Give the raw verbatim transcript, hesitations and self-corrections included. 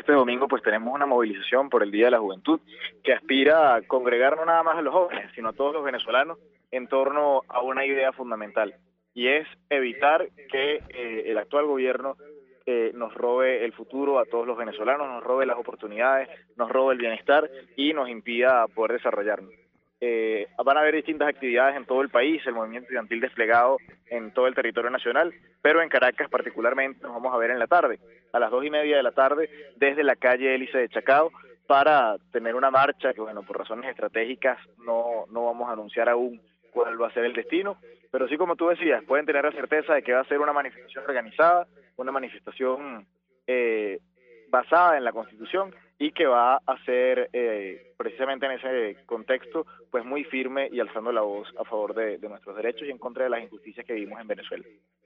este domingo pues tenemos una movilización por el Día de la Juventud que aspira a congregar no nada más a los jóvenes, sino a todos los venezolanos en torno a una idea fundamental, y es evitar que eh, el actual gobierno eh, nos robe el futuro a todos los venezolanos, nos robe las oportunidades, nos robe el bienestar y nos impida poder desarrollarnos. Eh, van a haber distintas actividades en todo el país, el movimiento estudiantil desplegado en todo el territorio nacional, pero en Caracas particularmente nos vamos a ver en la tarde, a las dos y media de la tarde, desde la calle Hélice de Chacao, para tener una marcha que, bueno, por razones estratégicas no, no vamos a anunciar aún cuál va a ser el destino, pero sí, como tú decías, pueden tener la certeza de que va a ser una manifestación organizada, una manifestación eh, basada en la Constitución, y que va a ser eh, precisamente en ese contexto pues muy firme y alzando la voz a favor de, de nuestros derechos y en contra de las injusticias que vivimos en Venezuela.